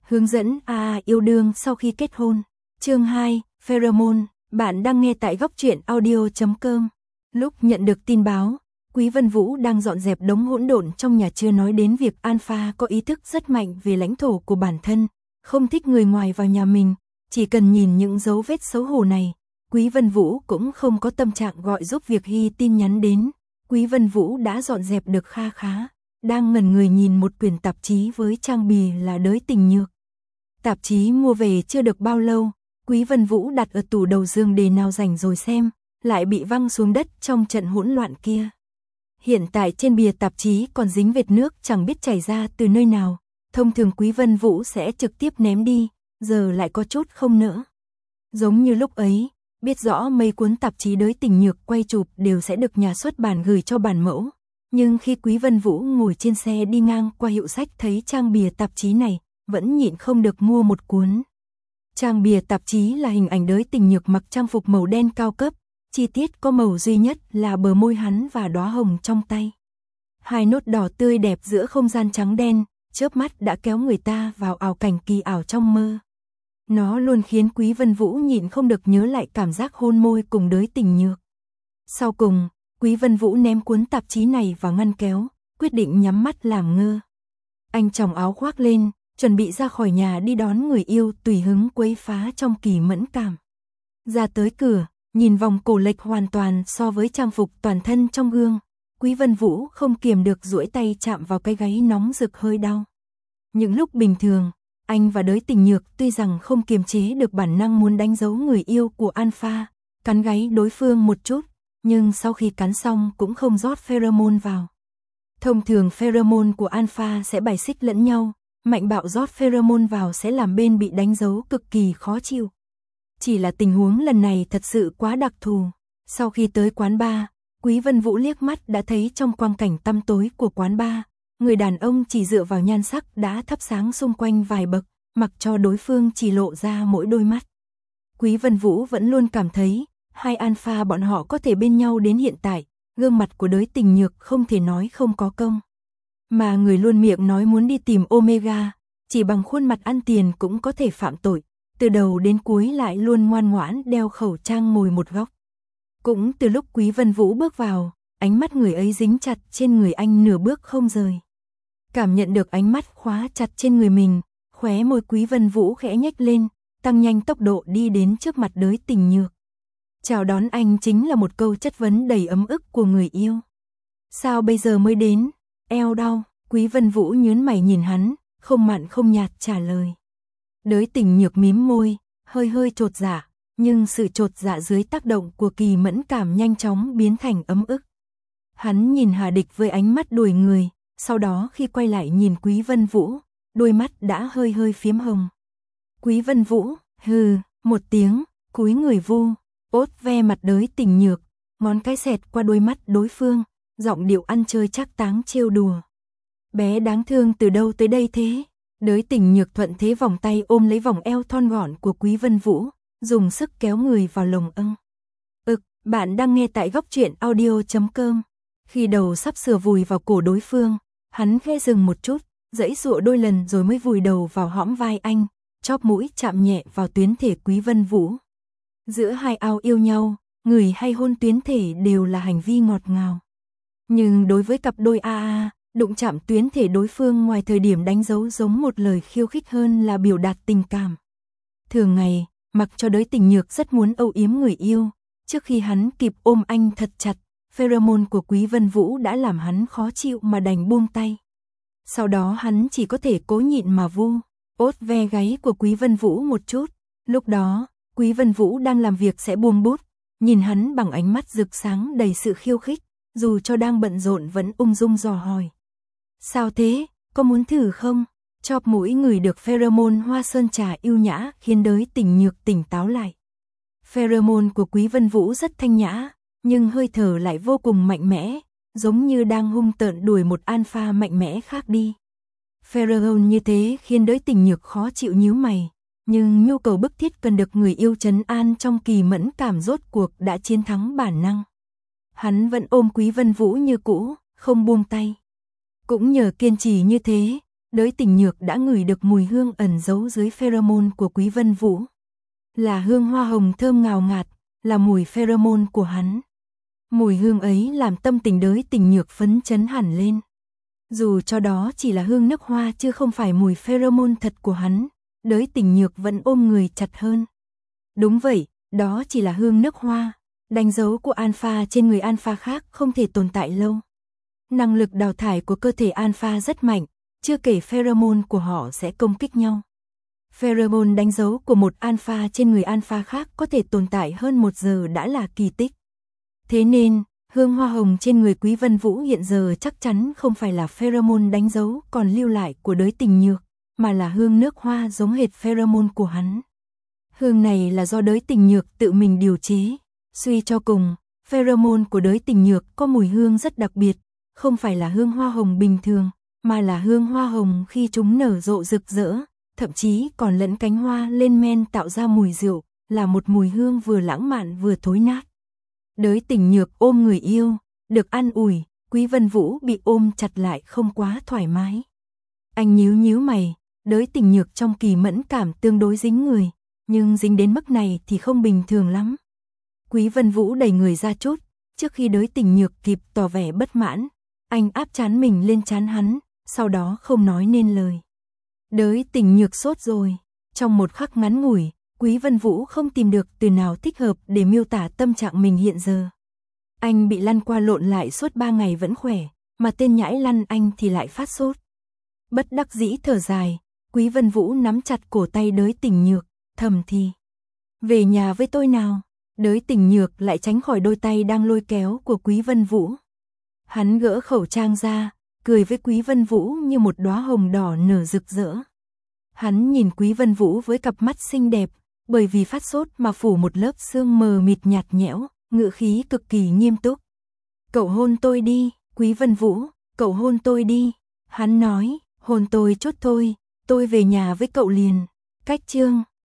Hướng dẫn yêu đương sau khi kết hôn. Chương 2, Pheromone. Bạn đang nghe tại góc truyện audio.com. Lúc nhận được tin báo, Quý Vân Vũ đang dọn dẹp đống hỗn độn trong nhà, chưa nói đến việc Alpha có ý thức rất mạnh về lãnh thổ của bản thân, không thích người ngoài vào nhà mình. Chỉ cần nhìn những dấu vết xấu hổ này, Quý Vân Vũ cũng không có tâm trạng gọi giúp việc Hy tin nhắn đến. Quý Vân Vũ đã dọn dẹp được kha khá, đang ngẩn người nhìn một quyển tạp chí với trang bìa là Đới Tình Nhược. Tạp chí mua về chưa được bao lâu, Quý Vân Vũ đặt ở tủ đầu giường để nào rảnh rồi xem, lại bị văng xuống đất trong trận hỗn loạn kia. Hiện tại trên bìa tạp chí còn dính vệt nước chẳng biết chảy ra từ nơi nào, thông thường Quý Vân Vũ sẽ trực tiếp ném đi, giờ lại có chút không nỡ. Giống như lúc ấy, biết rõ mấy cuốn tạp chí Đới Tình Nhược quay chụp đều sẽ được nhà xuất bản gửi cho bản mẫu, nhưng khi Quý Vân Vũ ngồi trên xe đi ngang qua hiệu sách thấy trang bìa tạp chí này, vẫn nhịn không được mua một cuốn. Trang bìa tạp chí là hình ảnh Đới Tình Nhược mặc trang phục màu đen cao cấp, chi tiết có màu duy nhất là bờ môi hắn và đóa hồng trong tay. Hai nốt đỏ tươi đẹp giữa không gian trắng đen, chớp mắt đã kéo người ta vào ảo cảnh kỳ ảo trong mơ. Nó luôn khiến Quý Vân Vũ nhịn không được nhớ lại cảm giác hôn môi cùng Đới Tình Nhược. Sau cùng, Quý Vân Vũ ném cuốn tạp chí này vào ngăn kéo, quyết định nhắm mắt làm ngơ. Anh chồng áo khoác lên, chuẩn bị ra khỏi nhà đi đón người yêu tùy hứng quấy phá trong kỳ mẫn cảm. Ra tới cửa, nhìn vòng cổ lệch hoàn toàn so với trang phục toàn thân trong gương, Quý Vân Vũ không kiềm được duỗi tay chạm vào cái gáy nóng rực hơi đau. Những lúc bình thường, anh và Đới Tình Nhược tuy rằng không kiềm chế được bản năng muốn đánh dấu người yêu của Alpha, cắn gáy đối phương một chút, nhưng sau khi cắn xong cũng không rót pheromone vào. Thông thường pheromone của Alpha sẽ bài xích lẫn nhau, mạnh bạo rót pheromone vào sẽ làm bên bị đánh dấu cực kỳ khó chịu. Chỉ là tình huống lần này thật sự quá đặc thù. Sau khi tới quán bar, Quý Vân Vũ liếc mắt đã thấy trong quang cảnh tăm tối của quán bar, người đàn ông chỉ dựa vào nhan sắc đã thắp sáng xung quanh vài bậc, mặc cho đối phương chỉ lộ ra mỗi đôi mắt. Quý Vân Vũ vẫn luôn cảm thấy, hai Alpha bọn họ có thể bên nhau đến hiện tại, gương mặt của Đới Tình Nhược không thể nói không có công. Mà người luôn miệng nói muốn đi tìm Omega, chỉ bằng khuôn mặt ăn tiền cũng có thể phạm tội, từ đầu đến cuối lại luôn ngoan ngoãn đeo khẩu trang ngồi một góc. Cũng từ lúc Quý Vân Vũ bước vào, ánh mắt người ấy dính chặt trên người anh nửa bước không rời. Cảm nhận được ánh mắt khóa chặt trên người mình, khóe môi Quý Vân Vũ khẽ nhếch lên, tăng nhanh tốc độ đi đến trước mặt Đới Tình Nhược. Chào đón anh chính là một câu chất vấn đầy ấm ức của người yêu. Sao bây giờ mới đến? Eo đau. Quý Vân Vũ nhướng mày nhìn hắn, không mặn không nhạt trả lời. Đới Tình Nhược mím môi, hơi chột dạ, nhưng sự chột dạ dưới tác động của kỳ mẫn cảm nhanh chóng biến thành ấm ức. Hắn nhìn Hà Địch với ánh mắt đuổi người, sau đó khi quay lại nhìn Quý Vân Vũ, đôi mắt đã hơi phiếm hồng. Quý Vân Vũ, hừ, một tiếng, cúi người vu, ốt ve mặt Đới Tình Nhược, ngón cái xẹt qua đôi mắt đối phương, giọng điệu ăn chơi trác táng trêu đùa. Bé đáng thương từ đâu tới đây thế? Đới Tình Nhược thuận thế vòng tay ôm lấy vòng eo thon gọn của Quý Vân Vũ, dùng sức kéo người vào lồng âng. Bạn đang nghe tại góc truyện audio.com. Khi đầu sắp sửa vùi vào cổ đối phương, hắn khẽ dừng một chút, giãy giụa đôi lần rồi mới vùi đầu vào hõm vai anh, chóp mũi chạm nhẹ vào tuyến thể Quý Vân Vũ. Giữa hai ao yêu nhau, ngửi hay hôn tuyến thể đều là hành vi ngọt ngào. Nhưng đối với cặp đôi đụng chạm tuyến thể đối phương ngoài thời điểm đánh dấu giống một lời khiêu khích hơn là biểu đạt tình cảm. Thường ngày, mặc cho Đới Tình Nhược rất muốn âu yếm người yêu, trước khi hắn kịp ôm anh thật chặt, pheromone của Quý Vân Vũ đã làm hắn khó chịu mà đành buông tay. Sau đó hắn chỉ có thể cố nhịn mà vu, ốt ve gáy của Quý Vân Vũ một chút. Lúc đó, Quý Vân Vũ đang làm việc sẽ buông bút, nhìn hắn bằng ánh mắt rực sáng đầy sự khiêu khích, dù cho đang bận rộn vẫn ung dung dò hỏi. Sao thế, có muốn thử không? Chóp mũi ngửi được pheromone hoa sơn trà yêu nhã khiến Đới Tình Nhược tỉnh táo lại. Pheromone của Quý Vân Vũ rất thanh nhã, nhưng hơi thở lại vô cùng mạnh mẽ, giống như đang hung tợn đuổi một alpha mạnh mẽ khác đi. Pheromone như thế khiến Đới Tình Nhược khó chịu nhíu mày, nhưng nhu cầu bức thiết cần được người yêu trấn an trong kỳ mẫn cảm rốt cuộc đã chiến thắng bản năng. Hắn vẫn ôm Quý Vân Vũ như cũ, không buông tay. Cũng nhờ kiên trì như thế, Đới Tình Nhược đã ngửi được mùi hương ẩn giấu dưới pheromone của Quý Vân Vũ. Là hương hoa hồng thơm ngào ngạt, là mùi pheromone của hắn. Mùi hương ấy làm tâm tình Đới Tình Nhược phấn chấn hẳn lên. Dù cho đó chỉ là hương nước hoa chứ không phải mùi pheromone thật của hắn, Đới Tình Nhược vẫn ôm người chặt hơn. Đúng vậy, đó chỉ là hương nước hoa, đánh dấu của alpha trên người alpha khác không thể tồn tại lâu. Năng lực đào thải của cơ thể alpha rất mạnh, chưa kể pheromone của họ sẽ công kích nhau. Pheromone đánh dấu của một alpha trên người alpha khác có thể tồn tại hơn 1 giờ đã là kỳ tích. Thế nên, hương hoa hồng trên người Quý Vân Vũ hiện giờ chắc chắn không phải là pheromone đánh dấu còn lưu lại của Đới Tình Nhược, mà là hương nước hoa giống hệt pheromone của hắn. Hương này là do Đới Tình Nhược tự mình điều chế. Suy cho cùng, pheromone của Đới Tình Nhược có mùi hương rất đặc biệt, không phải là hương hoa hồng bình thường, mà là hương hoa hồng khi chúng nở rộ rực rỡ, thậm chí còn lẫn cánh hoa lên men tạo ra mùi rượu, là một mùi hương vừa lãng mạn vừa thối nát. Đới Tình Nhược ôm người yêu, được an ủi, Quý Vân Vũ bị ôm chặt lại không quá thoải mái. Anh nhíu mày, Đới Tình Nhược trong kỳ mẫn cảm tương đối dính người, nhưng dính đến mức này thì không bình thường lắm. Quý Vân Vũ đẩy người ra chút, trước khi Đới Tình Nhược kịp tỏ vẻ bất mãn, anh áp trán mình lên trán hắn, sau đó không nói nên lời. Đới Tình Nhược sốt rồi, trong một khắc ngắn ngủi, Quý Vân Vũ không tìm được từ nào thích hợp để miêu tả tâm trạng mình hiện giờ. Anh bị lăn qua lộn lại suốt 3 ngày vẫn khỏe, mà tên nhãi lăn anh thì lại phát sốt. Bất đắc dĩ thở dài, Quý Vân Vũ nắm chặt cổ tay Đới Tình Nhược, thầm thì: về nhà với tôi nào. Đới Tình Nhược lại tránh khỏi đôi tay đang lôi kéo của Quý Vân Vũ. Hắn gỡ khẩu trang ra, cười với Quý Vân Vũ như một đóa hồng đỏ nở rực rỡ. Hắn nhìn Quý Vân Vũ với cặp mắt xinh đẹp, bởi vì phát sốt mà phủ một lớp sương mờ mịt nhạt nhẽo, ngữ khí cực kỳ nghiêm túc. Cậu hôn tôi đi, Quý Vân Vũ, cậu hôn tôi đi. Hắn nói, hôn tôi chút thôi, tôi về nhà với cậu liền. Cách chương